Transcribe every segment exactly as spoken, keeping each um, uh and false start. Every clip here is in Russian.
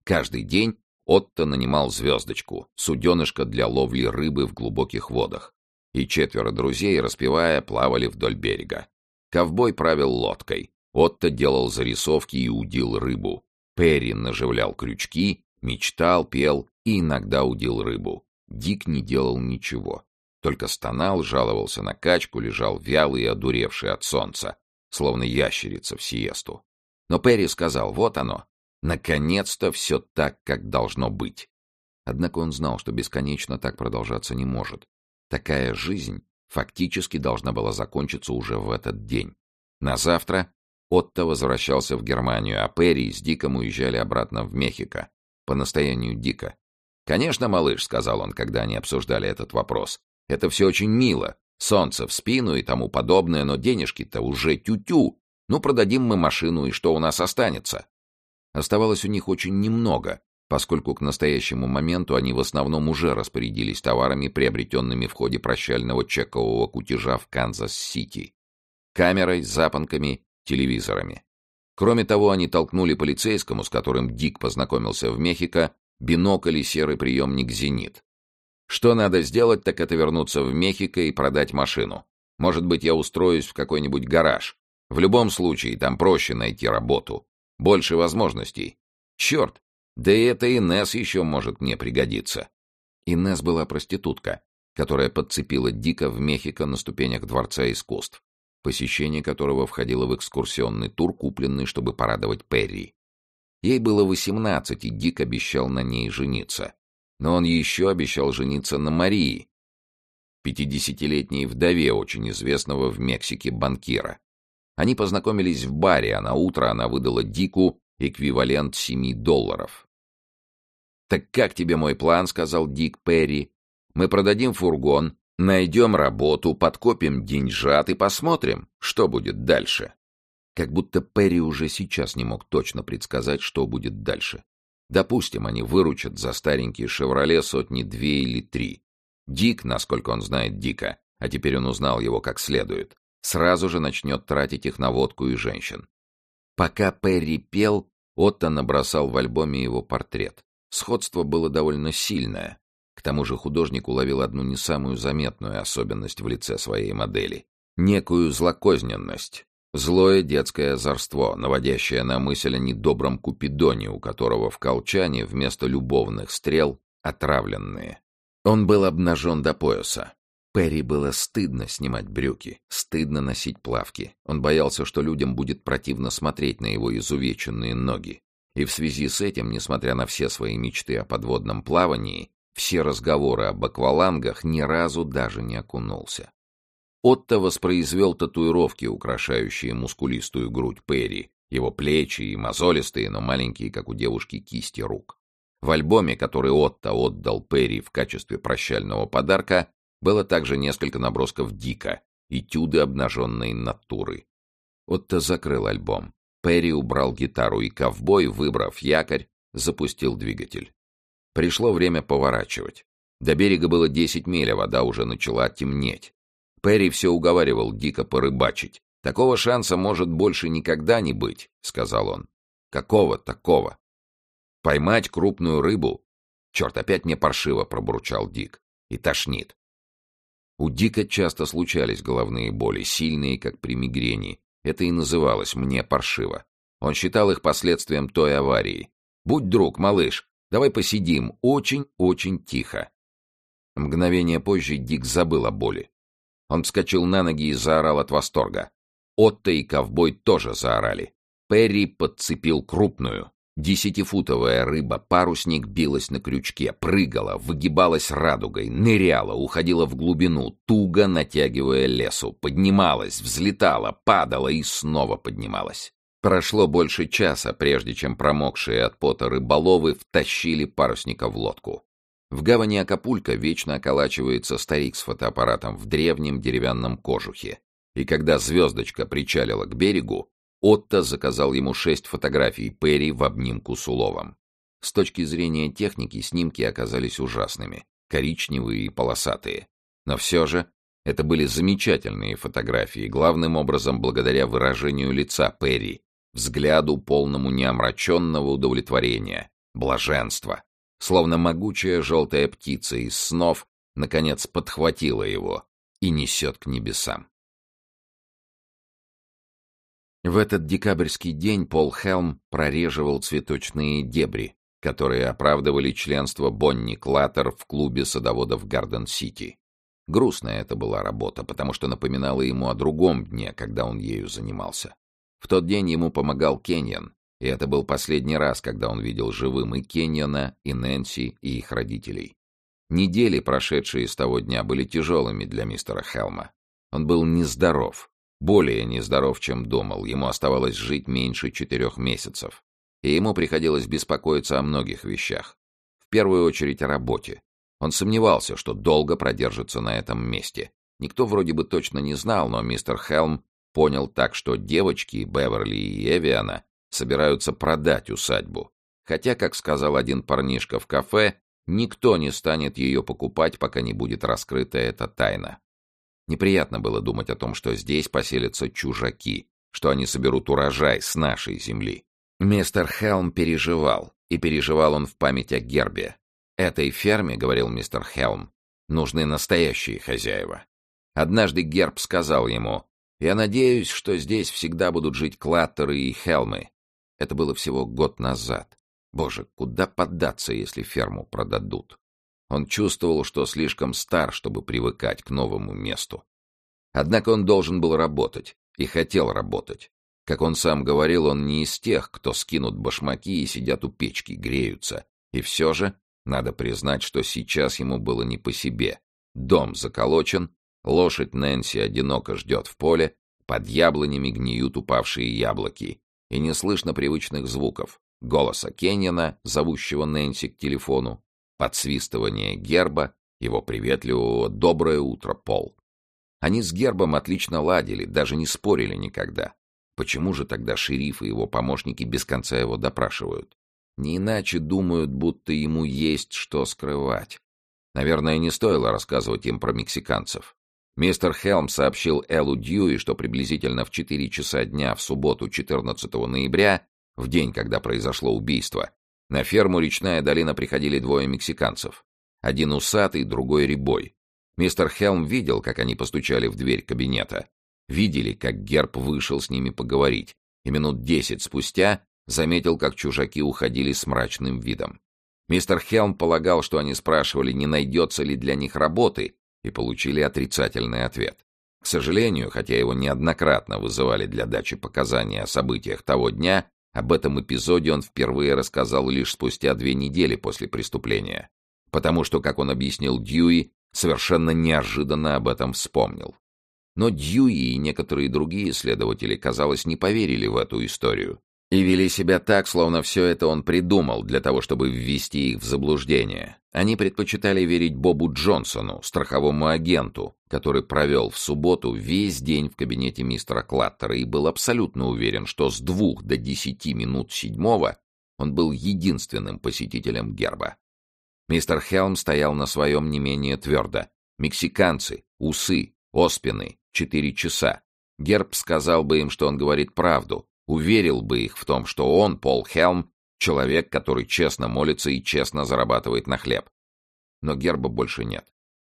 Каждый день Отто нанимал звездочку, суденышко для ловли рыбы в глубоких водах. И четверо друзей, распевая, плавали вдоль берега. Ковбой правил лодкой. Отто делал зарисовки и удил рыбу. Перри наживлял крючки, мечтал, пел и иногда удил рыбу. Дик не делал ничего. Только стонал, жаловался на качку, лежал вялый и одуревший от солнца, словно ящерица в сиесту. Но Перри сказал: вот оно, наконец-то все так, как должно быть. Однако он знал, что бесконечно так продолжаться не может. Такая жизнь фактически должна была закончиться уже в этот день. На завтра Отто возвращался в Германию, а Перри с Диком уезжали обратно в Мехико, по настоянию Дика. «Конечно, малыш», — сказал он, когда они обсуждали этот вопрос, — «это все очень мило, солнце в спину и тому подобное, но денежки-то уже тю-тю. Ну, продадим мы машину, и что у нас останется?» Оставалось у них очень немного, поскольку к настоящему моменту они в основном уже распорядились товарами, приобретенными в ходе прощального чекового кутежа в Канзас-Сити. Камерой, запонками, телевизорами. Кроме того, они толкнули полицейскому, с которым Дик познакомился в Мехико, бинокль и серый приемник «Зенит». Что надо сделать, так это вернуться в Мехико и продать машину. Может быть, я устроюсь в какой-нибудь гараж. В любом случае, там проще найти работу. Больше возможностей. Черт, да и эта Инесс еще может мне пригодиться. Инесс была проститутка, которая подцепила Дика в Мехико на ступенях Дворца искусств, посещение которого входило в экскурсионный тур, купленный, чтобы порадовать Перри. Ей было восемнадцать, и Дик обещал на ней жениться. Но он еще обещал жениться на Марии, пятидесятилетней вдове очень известного в Мексике банкира. Они познакомились в баре, а на утро она выдала Дику эквивалент семи долларов. «Так как тебе мой план?» — сказал Дик Перри. «Мы продадим фургон, найдем работу, подкопим деньжат и посмотрим, что будет дальше». Как будто Перри уже сейчас не мог точно предсказать, что будет дальше. Допустим, они выручат за старенький «Шевроле» сотни две или три. Дик, насколько он знает Дика, а теперь он узнал его как следует, сразу же начнет тратить их на водку и женщин. Пока Перри пел, Отто набросал в альбоме его портрет. Сходство было довольно сильное. К тому же художник уловил одну не самую заметную особенность в лице своей модели. Некую злокозненность. Злое детское озорство, наводящее на мысль о недобром Купидоне, у которого в колчане вместо любовных стрел отравленные. Он был обнажен до пояса. Перри было стыдно снимать брюки, стыдно носить плавки. Он боялся, что людям будет противно смотреть на его изувеченные ноги. И в связи с этим, несмотря на все свои мечты о подводном плавании, все разговоры об аквалангах, ни разу даже не окунулся. Отто воспроизвел татуировки, украшающие мускулистую грудь Перри, его плечи и мозолистые, но маленькие, как у девушки, кисти рук. В альбоме, который Отто отдал Перри в качестве прощального подарка, было также несколько набросков Дика, этюды обнаженной натуры. Отто закрыл альбом. Перри убрал гитару, и ковбой, выбрав якорь, запустил двигатель. Пришло время поворачивать. До берега было десять миль, а вода уже начала темнеть. Перри все уговаривал Дика порыбачить. «Такого шанса может больше никогда не быть», — сказал он. «Какого такого? Поймать крупную рыбу? Черт, опять мне паршиво», — пробурчал Дик. «И тошнит». У Дика часто случались головные боли, сильные, как при мигрени. Это и называлось «мне паршиво». Он считал их последствием той аварии. «Будь друг, малыш, давай посидим очень-очень тихо». Мгновение позже Дик забыл о боли. Он вскочил на ноги и заорал от восторга. Отто и ковбой тоже заорали. Перри подцепил крупную. Десятифутовая рыба-парусник билась на крючке, прыгала, выгибалась радугой, ныряла, уходила в глубину, туго натягивая лесу, поднималась, взлетала, падала и снова поднималась. Прошло больше часа, прежде чем промокшие от пота рыболовы втащили парусника в лодку. В гавани Акапулько вечно околачивается старик с фотоаппаратом в древнем деревянном кожухе. И когда звездочка причалила к берегу, Отто заказал ему шесть фотографий Перри в обнимку с уловом. С точки зрения техники снимки оказались ужасными, коричневые и полосатые. Но все же это были замечательные фотографии, главным образом благодаря выражению лица Перри, взгляду полному неомраченного удовлетворения, блаженство. Словно могучая желтая птица из снов, наконец, подхватила его и несет к небесам. В этот декабрьский день Пол Хелм прореживал цветочные дебри, которые оправдывали членство Бонни Клаттер в клубе садоводов Гарден-Сити. Грустная это была работа, потому что напоминала ему о другом дне, когда он ею занимался. В тот день ему помогал Кеньон, и это был последний раз, когда он видел живым и Кеньона, и Нэнси, и их родителей. Недели, прошедшие с того дня, были тяжелыми для мистера Хелма. Он был нездоров. Более нездоров, чем думал, ему оставалось жить меньше четырех месяцев. И ему приходилось беспокоиться о многих вещах. В первую очередь о работе. Он сомневался, что долго продержится на этом месте. Никто вроде бы точно не знал, но мистер Хелм понял так, что девочки Беверли и Эвиана собираются продать усадьбу. Хотя, как сказал один парнишка в кафе, никто не станет ее покупать, пока не будет раскрыта эта тайна. Неприятно было думать о том, что здесь поселятся чужаки, что они соберут урожай с нашей земли. Мистер Хелм переживал, и переживал он в память о Гербе. «Этой ферме, — говорил мистер Хелм, — нужны настоящие хозяева». Однажды Герб сказал ему: «Я надеюсь, что здесь всегда будут жить Клаттеры и Хелмы». Это было всего год назад. Боже, куда податься, если ферму продадут? Он чувствовал, что слишком стар, чтобы привыкать к новому месту. Однако он должен был работать, и хотел работать. Как он сам говорил, он не из тех, кто скинут башмаки и сидят у печки, греются. И все же, надо признать, что сейчас ему было не по себе. Дом заколочен, лошадь Нэнси одиноко ждет в поле, под яблонями гниют упавшие яблоки, и не слышно привычных звуков: голоса Кеньона, зовущего Нэнси к телефону, подсвистывание Герба, его приветливого «доброе утро, Пол». Они с Гербом отлично ладили, даже не спорили никогда. Почему же тогда шериф и его помощники без конца его допрашивают? Не иначе думают, будто ему есть что скрывать. Наверное, не стоило рассказывать им про мексиканцев. Мистер Хелм сообщил Эллу Дьюи, что приблизительно в четыре часа дня в субботу четырнадцатого ноября, в день, когда произошло убийство, на ферму «Речная долина» приходили двое мексиканцев. Один усатый, другой рябой. Мистер Хелм видел, как они постучали в дверь кабинета. Видели, как Герб вышел с ними поговорить, и минут десять спустя заметил, как чужаки уходили с мрачным видом. Мистер Хелм полагал, что они спрашивали, не найдется ли для них работы, и получили отрицательный ответ. К сожалению, хотя его неоднократно вызывали для дачи показаний о событиях того дня, об этом эпизоде он впервые рассказал лишь спустя две недели после преступления, потому что, как он объяснил Дьюи, совершенно неожиданно об этом вспомнил. Но Дьюи и некоторые другие следователи, казалось, не поверили в эту историю и вели себя так, словно все это он придумал для того, чтобы ввести их в заблуждение. Они предпочитали верить Бобу Джонсону, страховому агенту, который провел в субботу весь день в кабинете мистера Клаттера и был абсолютно уверен, что с двух до десяти минут седьмого он был единственным посетителем Герба. Мистер Хелм стоял на своем не менее твердо. Мексиканцы, усы, оспины, четыре часа. Герб сказал бы им, что он говорит правду, уверил бы их в том, что он, Пол Хелм, человек, который честно молится и честно зарабатывает на хлеб. Но Герба больше нет.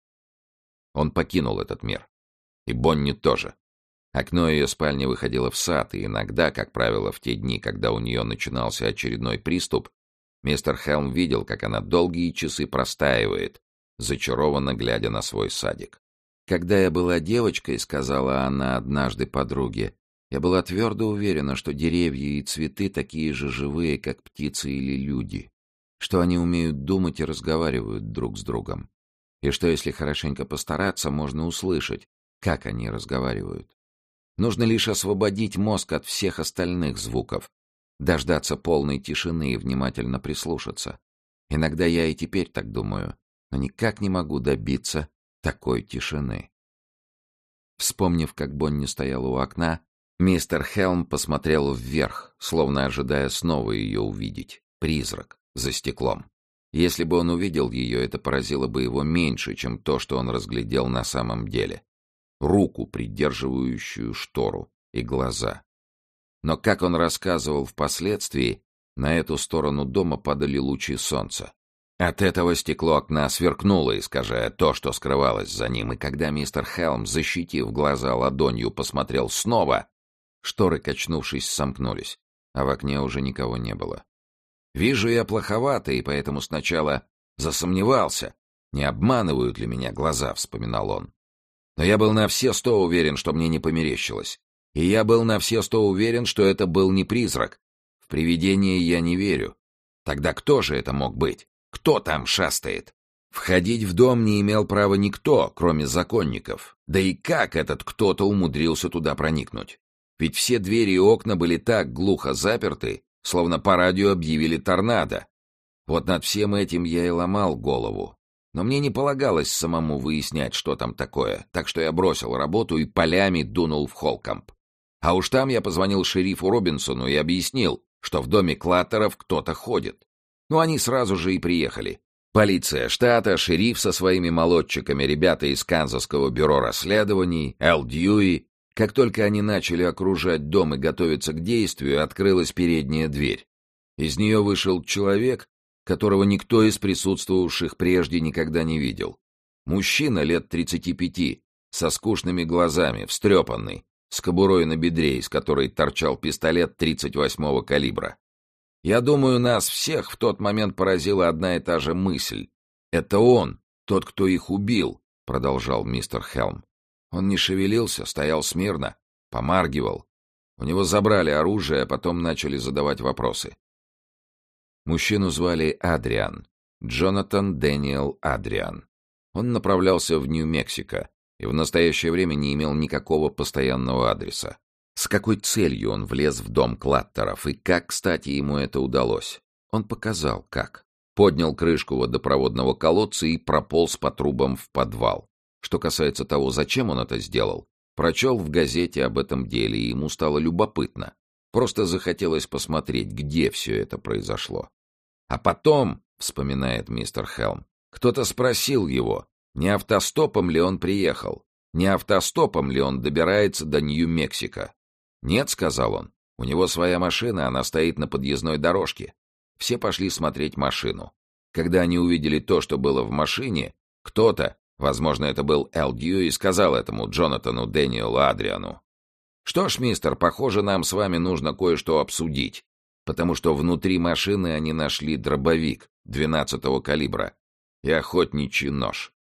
Он покинул этот мир. И Бонни тоже. Окно ее спальни выходило в сад, и иногда, как правило, в те дни, когда у нее начинался очередной приступ, мистер Хелм видел, как она долгие часы простаивает, зачарованно глядя на свой садик. «Когда я была девочкой, — сказала она однажды подруге, — я была твердо уверена, что деревья и цветы такие же живые, как птицы или люди, что они умеют думать и разговаривают друг с другом, и что, если хорошенько постараться, можно услышать, как они разговаривают. Нужно лишь освободить мозг от всех остальных звуков, дождаться полной тишины и внимательно прислушаться. Иногда я и теперь так думаю, но никак не могу добиться такой тишины». Вспомнив, как Бонни стояла у окна, мистер Хелм посмотрел вверх, словно ожидая снова ее увидеть. Призрак за стеклом. Если бы он увидел ее, это поразило бы его меньше, чем то, что он разглядел на самом деле. Руку, придерживающую штору, и глаза. Но, как он рассказывал впоследствии, На эту сторону дома падали лучи солнца. От этого стекло окна сверкнуло, искажая то, что скрывалось за ним, и когда мистер Хелм, защитив глаза ладонью, посмотрел снова, шторы, качнувшись, сомкнулись, а в окне уже никого не было. «Вижу я плоховато, и поэтому сначала засомневался, не обманывают ли меня глаза», — вспоминал он. «Но я был на все сто уверен, что мне не померещилось. И я был на все сто уверен, что это был не призрак. В привидения я не верю. Тогда кто же это мог быть? Кто там шастает?» Входить в дом не имел права никто, кроме законников. Да и как этот кто-то умудрился туда проникнуть? Ведь все двери и окна были так глухо заперты, словно по радио объявили торнадо. Вот над всем этим я и ломал голову. Но мне не полагалось самому выяснять, что там такое, так что я бросил работу и полями дунул в Холкамп. А уж там я позвонил шерифу Робинсону и объяснил, что в доме Клаттеров кто-то ходит. Ну, они сразу же и приехали. Полиция штата, шериф со своими молодчиками, ребята из Канзасского бюро расследований, Эл Дьюи. Как только они начали окружать дом и готовиться к действию, открылась передняя дверь. Из нее вышел человек, которого никто из присутствовавших прежде никогда не видел. Мужчина лет тридцати пяти, со скучными глазами, встрепанный, с кобурой на бедре, из которой торчал пистолет тридцать восьмого калибра. Я думаю, нас всех в тот момент поразила одна и та же мысль. «Это он, тот, кто их убил», — продолжал мистер Хелм. Он не шевелился, стоял смирно, помаргивал. У него забрали оружие, а потом начали задавать вопросы. Мужчину звали Адриан, Джонатан Дэниел Адриан. Он направлялся в Нью-Мексико и в настоящее время не имел никакого постоянного адреса. С какой целью он влез в дом Клаттеров и как, кстати, ему это удалось? Он показал, как. Поднял крышку водопроводного колодца и прополз по трубам в подвал. Что касается того, зачем он это сделал, прочел в газете об этом деле, и ему стало любопытно. Просто захотелось посмотреть, где все это произошло. А потом, вспоминает мистер Хелм, кто-то спросил его, не автостопом ли он приехал, не автостопом ли он добирается до Нью-Мексико. «Нет», — сказал он, — «у него своя машина, она стоит на подъездной дорожке». Все пошли смотреть машину. Когда они увидели то, что было в машине, кто-то, возможно, это был Эл Дьюи, сказал этому Джонатану Дэниелу Адриану: «Что ж, мистер, похоже, нам с вами нужно кое-что обсудить, потому что внутри машины они нашли дробовик двенадцатого калибра и охотничий нож».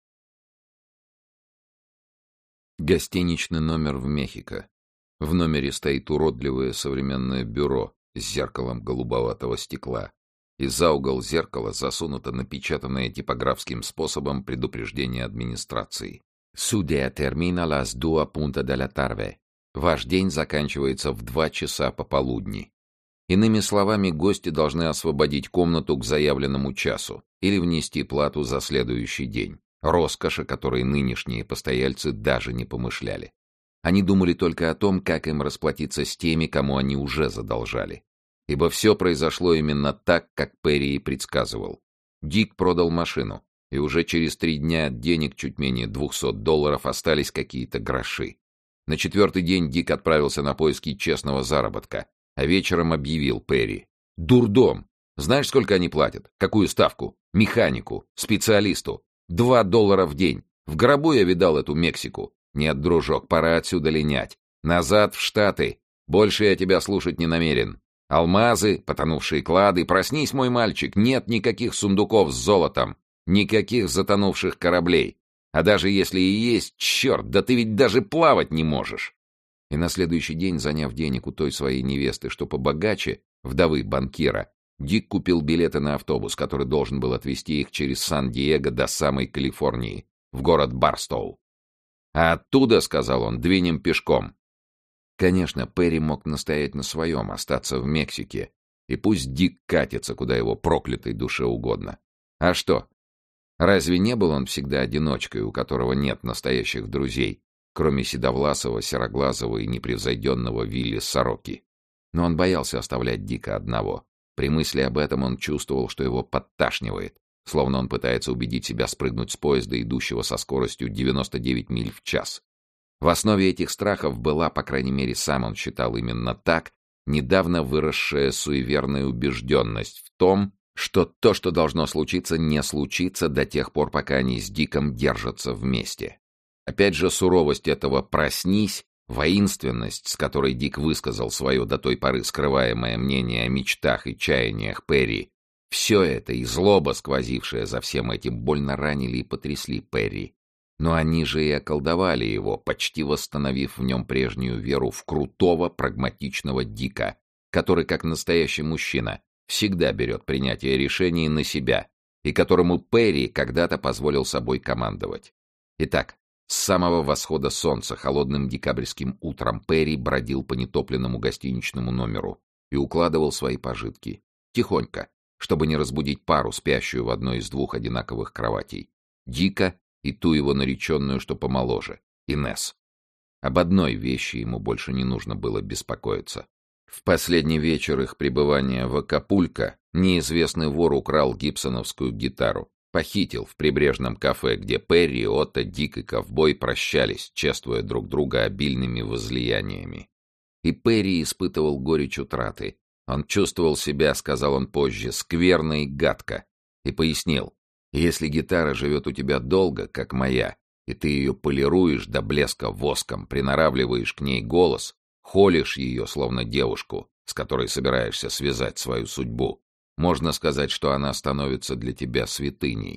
Гостиничный номер в Мехико. В номере стоит уродливое современное бюро с зеркалом голубоватого стекла, и за угол зеркала засунуто напечатанное типографским способом предупреждение администрации. «Судea termina las dua punta de la tarde». Ваш день заканчивается в два часа пополудни. Иными словами, гости должны освободить комнату к заявленному часу или внести плату за следующий день. Роскошь, о которой нынешние постояльцы даже не помышляли. Они думали только о том, как им расплатиться с теми, кому они уже задолжали. Ибо все произошло именно так, как Перри и предсказывал. Дик продал машину, и уже через три дня от денег чуть менее двухсот долларов остались какие-то гроши. На четвертый день Дик отправился на поиски честного заработка, а вечером объявил Перри: «Дурдом! Знаешь, сколько они платят? Какую ставку? Механику, специалисту. Два доллара в день. В гробу я видал эту Мексику. Нет, дружок, пора отсюда линять. Назад в Штаты. Больше я тебя слушать не намерен. Алмазы, потонувшие клады. Проснись, мой мальчик, нет никаких сундуков с золотом. Никаких затонувших кораблей. А даже если и есть, черт, да ты ведь даже плавать не можешь». И на следующий день, заняв денег у той своей невесты, что побогаче, вдовы банкира, Дик купил билеты на автобус, который должен был отвезти их через Сан-Диего до самой Калифорнии, в город Барстоу. «А оттуда, — сказал он, — двинем пешком». Конечно, Перри мог настоять на своем, остаться в Мексике, и пусть Дик катится, куда его проклятой душе угодно. А что? Разве не был он всегда одиночкой, у которого нет настоящих друзей, кроме седовласого, сероглазого и непревзойденного Вилли Сороки? Но он боялся оставлять Дика одного. При мысли об этом он чувствовал, что его подташнивает, словно он пытается убедить себя спрыгнуть с поезда, идущего со скоростью девяносто девять миль в час. В основе этих страхов была, по крайней мере, сам он считал именно так, недавно выросшая суеверная убежденность в том, что то, что должно случиться, не случится до тех пор, пока они с Диком держатся вместе. Опять же, суровость этого «проснись», воинственность, с которой Дик высказал свое до той поры скрываемое мнение о мечтах и чаяниях Перри, все это и злоба, сквозившая за всем этим, больно ранили и потрясли Перри. Но они же и околдовали его, почти восстановив в нем прежнюю веру в крутого, прагматичного Дика, который, как настоящий мужчина, всегда берет принятие решений на себя, и которому Перри когда-то позволил собой командовать. Итак, с самого восхода солнца холодным декабрьским утром Перри бродил по нетопленному гостиничному номеру и укладывал свои пожитки. Тихонько, чтобы не разбудить пару, спящую в одной из двух одинаковых кроватей. Дика и ту его нареченную, что помоложе, Инесс. Об одной вещи ему больше не нужно было беспокоиться. В последний вечер их пребывания в Акапулько неизвестный вор украл гибсоновскую гитару, похитил в прибрежном кафе, где Перри, Отто, Дик и ковбой прощались, чествуя друг друга обильными возлияниями. И Перри испытывал горечь утраты. Он чувствовал себя, сказал он позже, скверно и гадко, и пояснил: если гитара живет у тебя долго, как моя, и ты ее полируешь до блеска воском, приноравливаешь к ней голос, холишь ее, словно девушку, с которой собираешься связать свою судьбу, можно сказать, что она становится для тебя святыней.